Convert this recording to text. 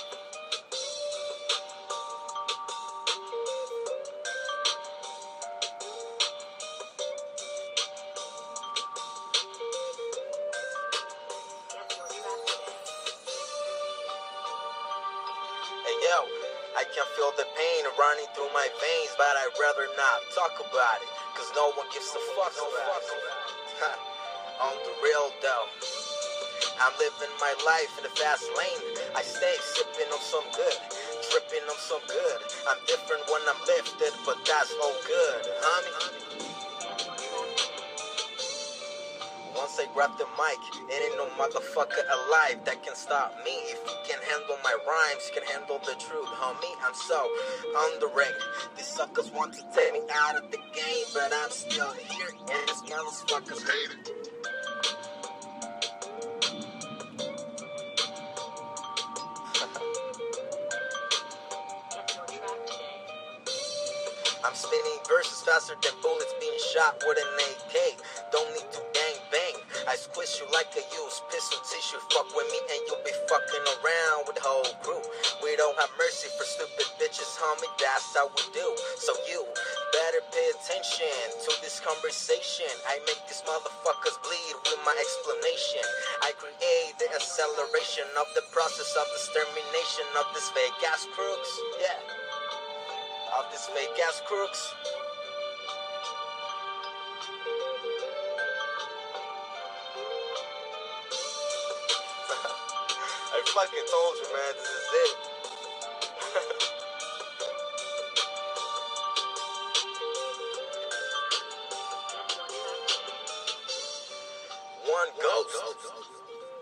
Hey yo, I can feel the pain running through my veins, but I'd rather not talk about it, cause no one gives a fuck about it. On the real though, I'm living my life in the fast lane. I stay sipping on some good, tripping on some good. I'm different when I'm lifted, but that's all good, homie. Once I grab the mic, ain't no motherfucker alive that can stop me. If you can handle my rhymes, you can handle the truth, homie. I'm so on the ring. These suckers want to take me out of the game, but I'm still here, and these motherfuckers hate it. I'm spinning verses faster than bullets being shot with an AK. Don't need to bang bang. I squish you like a used pistol tissue. Fuck with me and you'll be fucking around with the whole crew. We don't have mercy for stupid bitches, homie. That's how we do. So you better pay attention to this conversation. I make these motherfuckers bleed with my explanation. I create the acceleration of the process of extermination of this fake ass crooks. Yeah. Of this fake ass crooks. I fucking told you, man, this is it. One ghost.